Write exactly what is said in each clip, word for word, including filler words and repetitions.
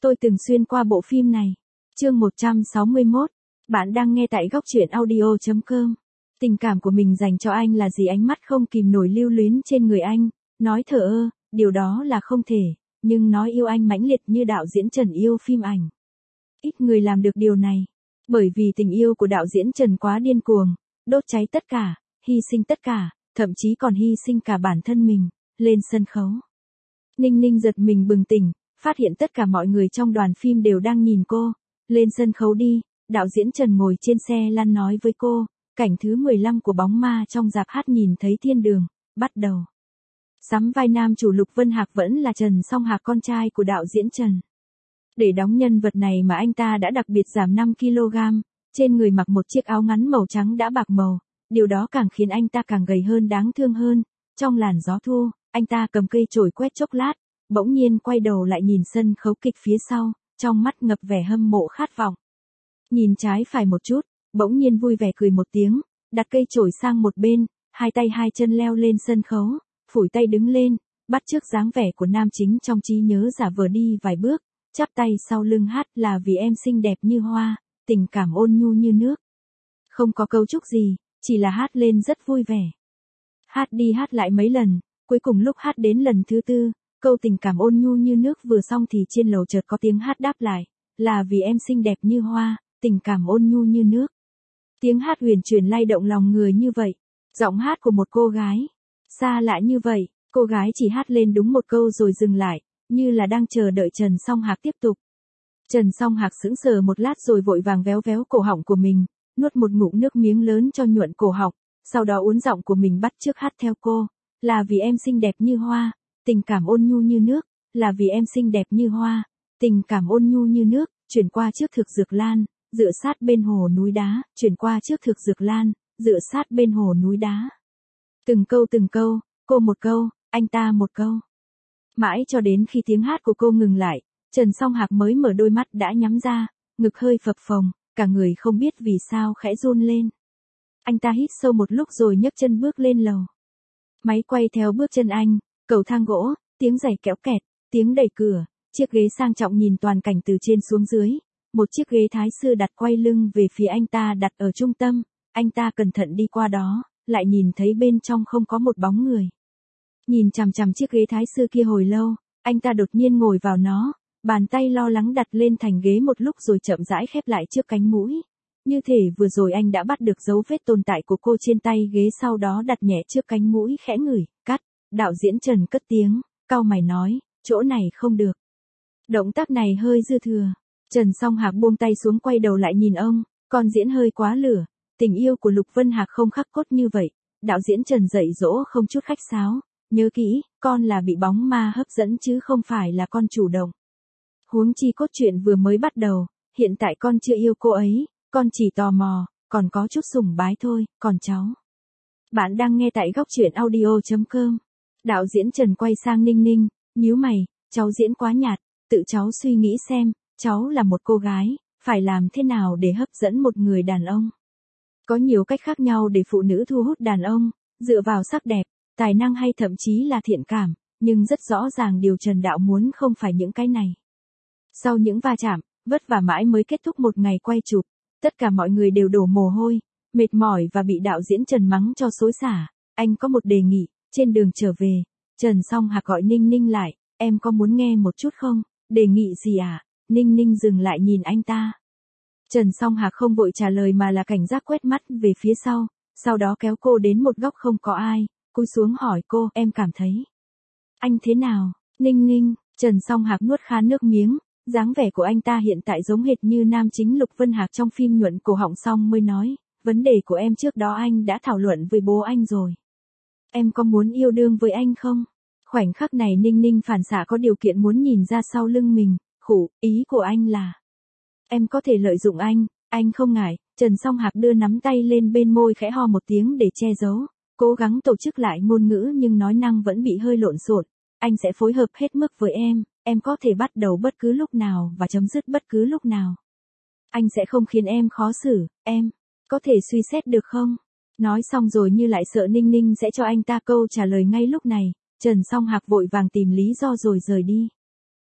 Tôi từng xuyên qua bộ phim này. Chương một trăm sáu mươi mốt. Bạn đang nghe tại góc truyện audio chấm com. Tình cảm của mình dành cho anh là gì? Ánh mắt không kìm nổi lưu luyến trên người anh, nói thờ ơ, điều đó là không thể, nhưng nói yêu anh mãnh liệt như đạo diễn Trần yêu phim ảnh. Ít người làm được điều này, bởi vì tình yêu của đạo diễn Trần quá điên cuồng, đốt cháy tất cả, hy sinh tất cả, thậm chí còn hy sinh cả bản thân mình, lên sân khấu. Ninh Ninh giật mình bừng tỉnh, phát hiện tất cả mọi người trong đoàn phim đều đang nhìn cô. Lên sân khấu đi, đạo diễn Trần ngồi trên xe lăn nói với cô, cảnh thứ mười lăm của Bóng Ma trong rạp hát nhìn thấy thiên đường, bắt đầu. Sắm vai nam chủ Lục Vân Hạc vẫn là Trần Song Hạc, con trai của đạo diễn Trần. Để đóng nhân vật này mà anh ta đã đặc biệt giảm năm ki lô gam, trên người mặc một chiếc áo ngắn màu trắng đã bạc màu, điều đó càng khiến anh ta càng gầy hơn, đáng thương hơn. Trong làn gió thu, anh ta cầm cây chổi quét chốc lát, bỗng nhiên quay đầu lại nhìn sân khấu kịch phía sau, trong mắt ngập vẻ hâm mộ khát vọng. Nhìn trái phải một chút, bỗng nhiên vui vẻ cười một tiếng, đặt cây chổi sang một bên, hai tay hai chân leo lên sân khấu, phủi tay đứng lên, bắt chước dáng vẻ của nam chính trong trí nhớ, giả vờ đi vài bước, chắp tay sau lưng hát là vì em xinh đẹp như hoa, tình cảm ôn nhu như nước. Không có cấu trúc gì, chỉ là hát lên rất vui vẻ. Hát đi hát lại mấy lần, cuối cùng lúc hát đến lần thứ tư, câu tình cảm ôn nhu như nước vừa xong thì trên lầu chợt có tiếng hát đáp lại, là vì em xinh đẹp như hoa, tình cảm ôn nhu như nước. Tiếng hát huyền chuyển lay động lòng người như vậy, giọng hát của một cô gái xa lạ như vậy, cô gái chỉ hát lên đúng một câu rồi dừng lại, như là đang chờ đợi Trần Song Hạc tiếp tục. Trần Song Hạc sững sờ một lát rồi vội vàng véo véo cổ họng của mình, nuốt một ngụm nước miếng lớn cho nhuận cổ họng, sau đó uốn giọng của mình bắt chước hát theo cô, là vì em xinh đẹp như hoa, tình cảm ôn nhu như nước, là vì em xinh đẹp như hoa, tình cảm ôn nhu như nước, chuyển qua trước thực dược lan, dựa sát bên hồ núi đá, chuyển qua trước thực dược lan, dựa sát bên hồ núi đá. Từng câu từng câu, cô một câu, anh ta một câu. Mãi cho đến khi tiếng hát của cô ngừng lại, Trần Song Hạc mới mở đôi mắt đã nhắm ra, ngực hơi phập phồng, cả người không biết vì sao khẽ run lên. Anh ta hít sâu một lúc rồi nhấc chân bước lên lầu. Máy quay theo bước chân anh, cầu thang gỗ, tiếng giày kéo kẹt, tiếng đẩy cửa, chiếc ghế sang trọng nhìn toàn cảnh từ trên xuống dưới, một chiếc ghế thái sư đặt quay lưng về phía anh ta đặt ở trung tâm, anh ta cẩn thận đi qua đó, lại nhìn thấy bên trong không có một bóng người. Nhìn chằm chằm chiếc ghế thái sư kia hồi lâu, anh ta đột nhiên ngồi vào nó, bàn tay lo lắng đặt lên thành ghế một lúc rồi chậm rãi khép lại trước cánh mũi. Như thể vừa rồi anh đã bắt được dấu vết tồn tại của cô trên tay ghế, sau đó đặt nhẹ trước cánh mũi khẽ ngửi, cắt, đạo diễn Trần cất tiếng, cau mày nói, chỗ này không được. Động tác này hơi dư thừa. Trần Song Hạc buông tay xuống quay đầu lại nhìn ông, con diễn hơi quá lửa, tình yêu của Lục Vân Hạc không khắc cốt như vậy. Đạo diễn Trần dạy dỗ không chút khách sáo, nhớ kỹ, con là bị bóng ma hấp dẫn chứ không phải là con chủ động. Huống chi cốt truyện vừa mới bắt đầu, hiện tại con chưa yêu cô ấy, con chỉ tò mò, còn có chút sùng bái thôi, còn cháu. Bạn đang nghe tại góc truyện audio chấm com. Đạo diễn Trần quay sang Ninh Ninh, nhíu mày, cháu diễn quá nhạt, tự cháu suy nghĩ xem, cháu là một cô gái, phải làm thế nào để hấp dẫn một người đàn ông. Có nhiều cách khác nhau để phụ nữ thu hút đàn ông, dựa vào sắc đẹp, tài năng hay thậm chí là thiện cảm, nhưng rất rõ ràng điều Trần Đạo muốn không phải những cái này. Sau những va chạm, vất vả mãi mới kết thúc một ngày quay chụp, tất cả mọi người đều đổ mồ hôi, mệt mỏi và bị đạo diễn Trần mắng cho xối xả. Anh có một đề nghị, trên đường trở về, Trần Song Hạc gọi Ninh Ninh lại, em có muốn nghe một chút không? Đề nghị gì à? Ninh Ninh dừng lại nhìn anh ta. Trần Song Hạc không vội trả lời mà là cảnh giác quét mắt về phía sau, sau đó kéo cô đến một góc không có ai, cúi xuống hỏi cô, em cảm thấy anh thế nào? Ninh Ninh, Trần Song Hạc nuốt kha nước miếng, dáng vẻ của anh ta hiện tại giống hệt như nam chính Lục Vân Hạc trong phim nhuận cổ họng, xong mới nói, vấn đề của em trước đó anh đã thảo luận với bố anh rồi. Em có muốn yêu đương với anh không? Khoảnh khắc này Ninh Ninh phản xạ có điều kiện muốn nhìn ra sau lưng mình, khủ, ý của anh là em có thể lợi dụng anh, anh không ngại. Trần Song Hạc đưa nắm tay lên bên môi khẽ ho một tiếng để che giấu, cố gắng tổ chức lại ngôn ngữ nhưng nói năng vẫn bị hơi lộn xộn. Anh sẽ phối hợp hết mức với em, em có thể bắt đầu bất cứ lúc nào và chấm dứt bất cứ lúc nào. Anh sẽ không khiến em khó xử, em có thể suy xét được không? Nói xong rồi như lại sợ Ninh Ninh sẽ cho anh ta câu trả lời ngay lúc này, Trần Song Hạc vội vàng tìm lý do rồi rời đi.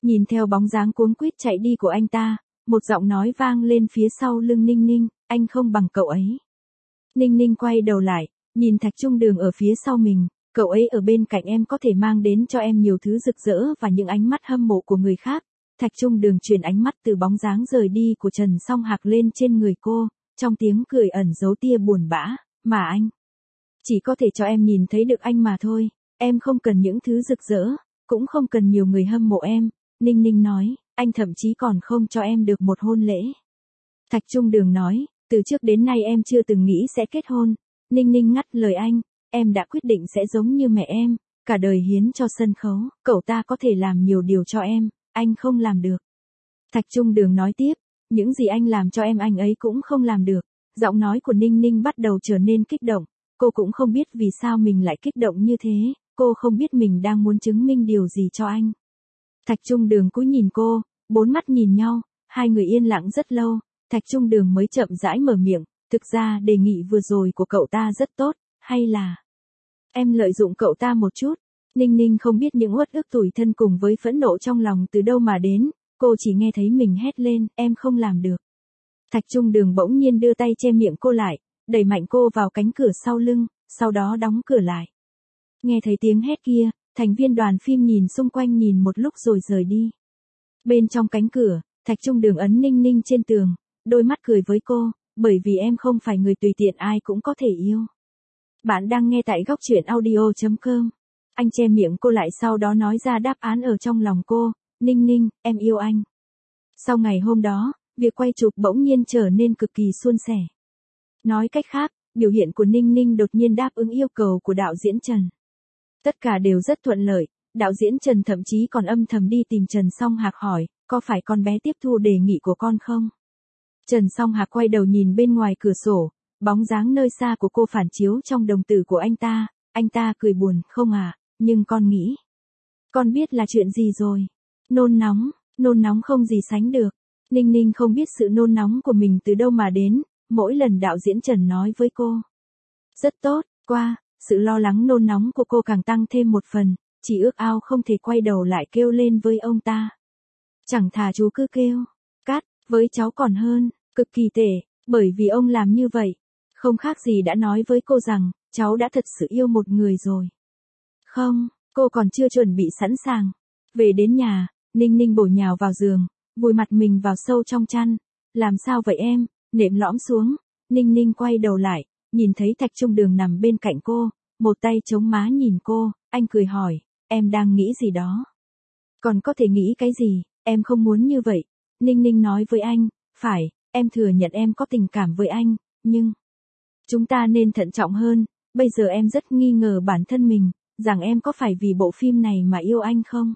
Nhìn theo bóng dáng cuống quýt chạy đi của anh ta, một giọng nói vang lên phía sau lưng Ninh Ninh, anh không bằng cậu ấy. Ninh Ninh quay đầu lại, nhìn Thạch Trung Đường ở phía sau mình, cậu ấy ở bên cạnh em có thể mang đến cho em nhiều thứ rực rỡ và những ánh mắt hâm mộ của người khác. Thạch Trung Đường chuyển ánh mắt từ bóng dáng rời đi của Trần Song Hạc lên trên người cô, trong tiếng cười ẩn giấu tia buồn bã, mà anh chỉ có thể cho em nhìn thấy được anh mà thôi, em không cần những thứ rực rỡ, cũng không cần nhiều người hâm mộ em, Ninh Ninh nói, anh thậm chí còn không cho em được một hôn lễ. Thạch Trung Đường nói, từ trước đến nay em chưa từng nghĩ sẽ kết hôn, Ninh Ninh ngắt lời anh, em đã quyết định sẽ giống như mẹ em, cả đời hiến cho sân khấu, cậu ta có thể làm nhiều điều cho em, anh không làm được. Thạch Trung Đường nói tiếp, những gì anh làm cho em anh ấy cũng không làm được. Giọng nói của Ninh Ninh bắt đầu trở nên kích động, cô cũng không biết vì sao mình lại kích động như thế, cô không biết mình đang muốn chứng minh điều gì cho anh. Thạch Trung Đường cúi nhìn cô, bốn mắt nhìn nhau, hai người yên lặng rất lâu, Thạch Trung Đường mới chậm rãi mở miệng, thực ra đề nghị vừa rồi của cậu ta rất tốt, hay là em lợi dụng cậu ta một chút. Ninh Ninh không biết những uất ức tủi thân cùng với phẫn nộ trong lòng từ đâu mà đến, cô chỉ nghe thấy mình hét lên, em không làm được. Thạch Trung Đường bỗng nhiên đưa tay che miệng cô lại, đẩy mạnh cô vào cánh cửa sau lưng, sau đó đóng cửa lại. Nghe thấy tiếng hét kia, thành viên đoàn phim nhìn xung quanh nhìn một lúc rồi rời đi. Bên trong cánh cửa, Thạch Trung Đường ấn Ninh Ninh trên tường, đôi mắt cười với cô, bởi vì em không phải người tùy tiện ai cũng có thể yêu. Bạn đang nghe tại góc truyện audio chấm com. Anh che miệng cô lại sau đó nói ra đáp án ở trong lòng cô, Ninh Ninh, em yêu anh. Sau ngày hôm đó, việc quay chụp bỗng nhiên trở nên cực kỳ suôn sẻ. Nói cách khác, biểu hiện của Ninh Ninh đột nhiên đáp ứng yêu cầu của đạo diễn Trần. Tất cả đều rất thuận lợi, đạo diễn Trần thậm chí còn âm thầm đi tìm Trần Song Hạc hỏi, có phải con bé tiếp thu đề nghị của con không? Trần Song Hạc quay đầu nhìn bên ngoài cửa sổ, bóng dáng nơi xa của cô phản chiếu trong đồng tử của anh ta, anh ta cười buồn, không à, nhưng con nghĩ. Con biết là chuyện gì rồi? Nôn nóng, nôn nóng không gì sánh được. Ninh Ninh không biết sự nôn nóng của mình từ đâu mà đến, mỗi lần đạo diễn Trần nói với cô. Rất tốt, qua, sự lo lắng nôn nóng của cô càng tăng thêm một phần, chỉ ước ao không thể quay đầu lại kêu lên với ông ta. Chẳng thà chú cứ kêu, cắt, với cháu còn hơn, cực kỳ tệ, bởi vì ông làm như vậy, không khác gì đã nói với cô rằng, cháu đã thật sự yêu một người rồi. Không, cô còn chưa chuẩn bị sẵn sàng. Về đến nhà, Ninh Ninh bổ nhào vào giường, vùi mặt mình vào sâu trong chăn. Làm sao vậy em? Nệm lõm xuống. Ninh Ninh quay đầu lại, nhìn thấy Thạch Trung Đường nằm bên cạnh cô, một tay chống má nhìn cô, anh cười hỏi, em đang nghĩ gì đó? Còn có thể nghĩ cái gì, em không muốn như vậy. Ninh Ninh nói với anh, phải, em thừa nhận em có tình cảm với anh, nhưng chúng ta nên thận trọng hơn, bây giờ em rất nghi ngờ bản thân mình, rằng em có phải vì bộ phim này mà yêu anh không?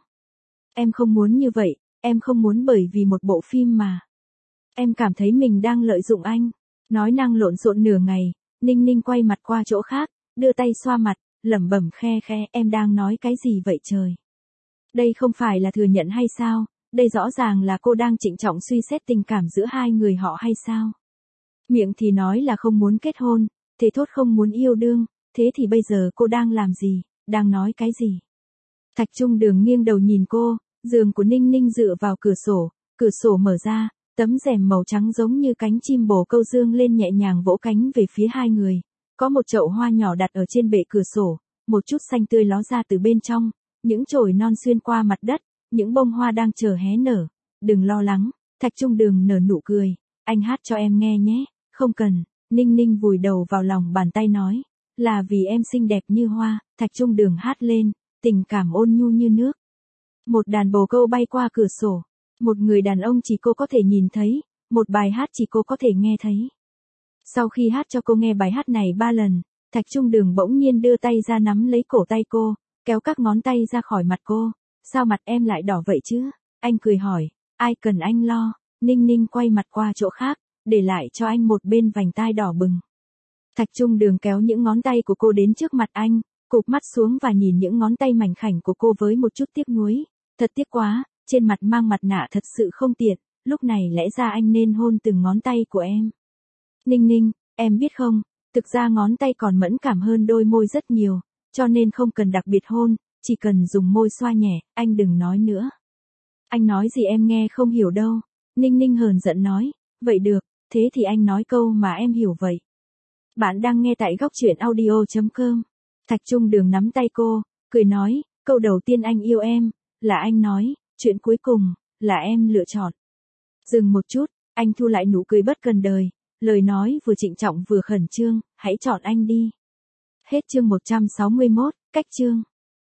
Em không muốn như vậy, em không muốn bởi vì một bộ phim mà. Em cảm thấy mình đang lợi dụng anh. Nói năng lộn xộn nửa ngày, Ninh Ninh quay mặt qua chỗ khác, đưa tay xoa mặt, lẩm bẩm khe khe, em đang nói cái gì vậy trời? Đây không phải là thừa nhận hay sao? Đây rõ ràng là cô đang trịnh trọng suy xét tình cảm giữa hai người họ hay sao? Miệng thì nói là không muốn kết hôn, thế thốt không muốn yêu đương, thế thì bây giờ cô đang làm gì, đang nói cái gì? Thạch Trung Đường nghiêng đầu nhìn cô, giường của Ninh Ninh dựa vào cửa sổ, cửa sổ mở ra, tấm rèm màu trắng giống như cánh chim bồ câu dương lên nhẹ nhàng vỗ cánh về phía hai người. Có một chậu hoa nhỏ đặt ở trên bệ cửa sổ, một chút xanh tươi ló ra từ bên trong, những chồi non xuyên qua mặt đất, những bông hoa đang chờ hé nở. Đừng lo lắng, Thạch Trung Đường nở nụ cười, anh hát cho em nghe nhé, không cần. Ninh Ninh vùi đầu vào lòng bàn tay nói, là vì em xinh đẹp như hoa. Thạch Trung Đường hát lên, tình cảm ôn nhu như nước. Một đàn bồ câu bay qua cửa sổ, một người đàn ông chỉ cô có thể nhìn thấy, một bài hát chỉ cô có thể nghe thấy. Sau khi hát cho cô nghe bài hát này ba lần, Thạch Trung Đường bỗng nhiên đưa tay ra nắm lấy cổ tay cô, kéo các ngón tay ra khỏi mặt cô. Sao mặt em lại đỏ vậy chứ? Anh cười hỏi, ai cần anh lo. Ninh Ninh quay mặt qua chỗ khác, để lại cho anh một bên vành tai đỏ bừng. Thạch Trung Đường kéo những ngón tay của cô đến trước mặt anh, cụp mắt xuống và nhìn những ngón tay mảnh khảnh của cô với một chút tiếc nuối. Thật tiếc quá, trên mặt mang mặt nạ thật sự không tiện, lúc này lẽ ra anh nên hôn từng ngón tay của em. Ninh Ninh, em biết không, thực ra ngón tay còn mẫn cảm hơn đôi môi rất nhiều, cho nên không cần đặc biệt hôn, chỉ cần dùng môi xoa nhẹ, anh đừng nói nữa. Anh nói gì em nghe không hiểu đâu. Ninh Ninh hờn giận nói. Vậy được, thế thì anh nói câu mà em hiểu vậy. Bạn đang nghe tại góc truyện audio chấm com. Thạch Trung Đường nắm tay cô, cười nói, câu đầu tiên anh yêu em, là anh nói, chuyện cuối cùng, là em lựa chọn. Dừng một chút, anh thu lại nụ cười bất cần đời, lời nói vừa trịnh trọng vừa khẩn trương, hãy chọn anh đi. Hết chương một trăm sáu mươi mốt, cách chương.